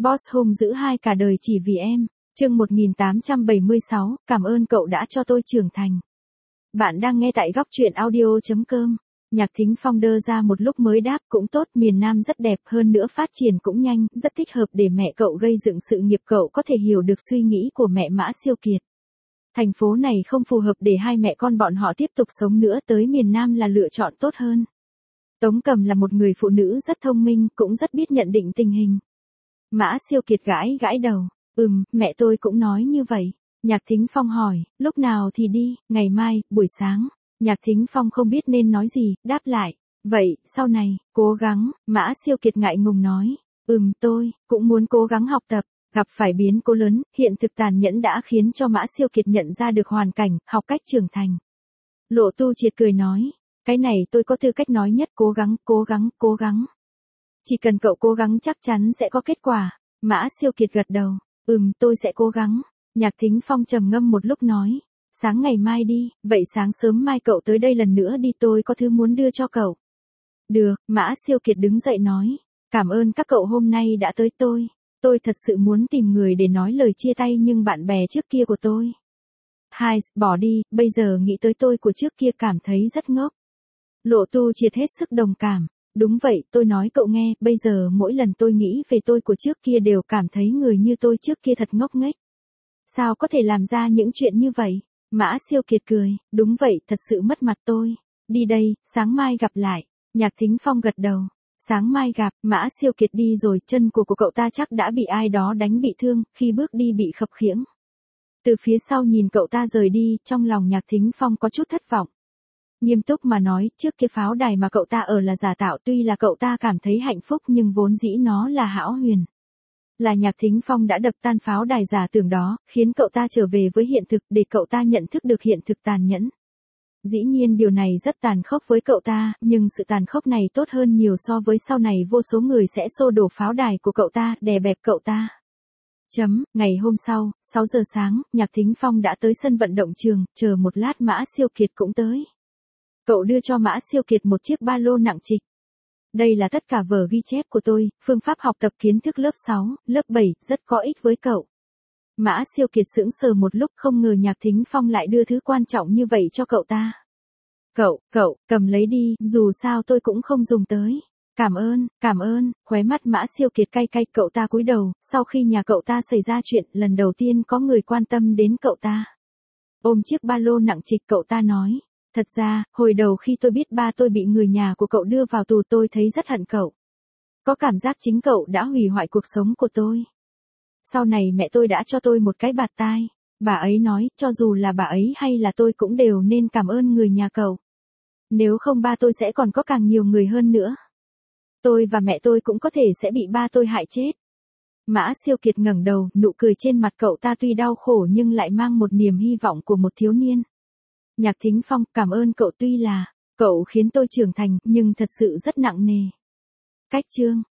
Boss hung dữ hai cả đời chỉ vì em. Chương 1876, cảm ơn cậu đã cho tôi trưởng thành. Bạn đang nghe tại góc truyện audio.com. Nhạc Thính Phong đơ ra một lúc mới đáp, cũng tốt, miền Nam rất đẹp, hơn nữa phát triển cũng nhanh, rất thích hợp để mẹ cậu gây dựng sự nghiệp, cậu có thể hiểu được suy nghĩ của mẹ Mã Siêu Kiệt. Thành phố này không phù hợp để hai mẹ con bọn họ tiếp tục sống nữa, tới miền Nam là lựa chọn tốt hơn. Tống Cầm là một người phụ nữ rất thông minh, cũng rất biết nhận định tình hình. Mã Siêu Kiệt gãi đầu. Mẹ tôi cũng nói như vậy. Nhạc Thính Phong hỏi, lúc nào thì đi? Ngày mai, buổi sáng. Nhạc Thính Phong không biết nên nói gì, đáp lại. Vậy, sau này, cố gắng. Mã Siêu Kiệt ngại ngùng nói. Tôi cũng muốn cố gắng học tập. Gặp phải biến cố lớn, hiện thực tàn nhẫn đã khiến cho Mã Siêu Kiệt nhận ra được hoàn cảnh, học cách trưởng thành. Lộ Tu Triệt cười nói. Cái này tôi có tư cách nói nhất, cố gắng. Chỉ cần cậu cố gắng chắc chắn sẽ có kết quả. Mã Siêu Kiệt gật đầu. Tôi sẽ cố gắng. Nhạc Thính Phong trầm ngâm một lúc nói. Sáng ngày mai đi, vậy sáng sớm mai cậu tới đây lần nữa đi, tôi có thứ muốn đưa cho cậu. Được, Mã Siêu Kiệt đứng dậy nói. Cảm ơn các cậu hôm nay đã tới tôi. Tôi thật sự muốn tìm người để nói lời chia tay nhưng bạn bè trước kia của tôi. Bỏ đi, bây giờ nghĩ tới tôi của trước kia cảm thấy rất ngốc. Lộ Tu Triệt hết sức đồng cảm. Đúng vậy, tôi nói cậu nghe, bây giờ mỗi lần tôi nghĩ về tôi của trước kia đều cảm thấy người như tôi trước kia thật ngốc nghếch. Sao có thể làm ra những chuyện như vậy? Mã Siêu Kiệt cười, đúng vậy, thật sự mất mặt tôi. Đi đây, sáng mai gặp lại. Nhạc Thính Phong gật đầu. Sáng mai gặp. Mã Siêu Kiệt đi rồi, chân của cậu ta chắc đã bị ai đó đánh bị thương, khi bước đi bị khập khiễng. Từ phía sau nhìn cậu ta rời đi, trong lòng Nhạc Thính Phong có chút thất vọng. Nghiêm túc mà nói, trước kia pháo đài mà cậu ta ở là giả tạo, tuy là cậu ta cảm thấy hạnh phúc nhưng vốn dĩ nó là hão huyền. Là Nhạc Thính Phong đã đập tan pháo đài giả tưởng đó, khiến cậu ta trở về với hiện thực để cậu ta nhận thức được hiện thực tàn nhẫn. Dĩ nhiên điều này rất tàn khốc với cậu ta, nhưng sự tàn khốc này tốt hơn nhiều so với sau này vô số người sẽ xô đổ pháo đài của cậu ta, đè bẹp cậu ta. Ngày hôm sau, 6 giờ sáng, Nhạc Thính Phong đã tới sân vận động trường, chờ một lát Mã Siêu Kiệt cũng tới. Cậu đưa cho Mã Siêu Kiệt một chiếc ba lô nặng trịch. Đây là tất cả vở ghi chép của tôi, phương pháp học tập kiến thức lớp 6, lớp 7, rất có ích với cậu. Mã Siêu Kiệt sững sờ một lúc, không ngờ Nhạc Thính Phong lại đưa thứ quan trọng như vậy cho cậu ta. Cậu, cầm lấy đi, dù sao tôi cũng không dùng tới. Cảm ơn, khóe mắt Mã Siêu Kiệt cay, cậu ta cúi đầu, sau khi nhà cậu ta xảy ra chuyện, lần đầu tiên có người quan tâm đến cậu ta. Ôm chiếc ba lô nặng trịch cậu ta nói. Thật ra, hồi đầu khi tôi biết ba tôi bị người nhà của cậu đưa vào tù tôi thấy rất hận cậu. Có cảm giác chính cậu đã hủy hoại cuộc sống của tôi. Sau này mẹ tôi đã cho tôi một cái bạt tai. Bà ấy nói, cho dù là bà ấy hay là tôi cũng đều nên cảm ơn người nhà cậu. Nếu không ba tôi sẽ còn có càng nhiều người hơn nữa. Tôi và mẹ tôi cũng có thể sẽ bị ba tôi hại chết. Mã Siêu Kiệt ngẩng đầu, nụ cười trên mặt cậu ta tuy đau khổ nhưng lại mang một niềm hy vọng của một thiếu niên. Nhạc Thính Phong, cảm ơn cậu, tuy là cậu khiến tôi trưởng thành, nhưng thật sự rất nặng nề. Cách chương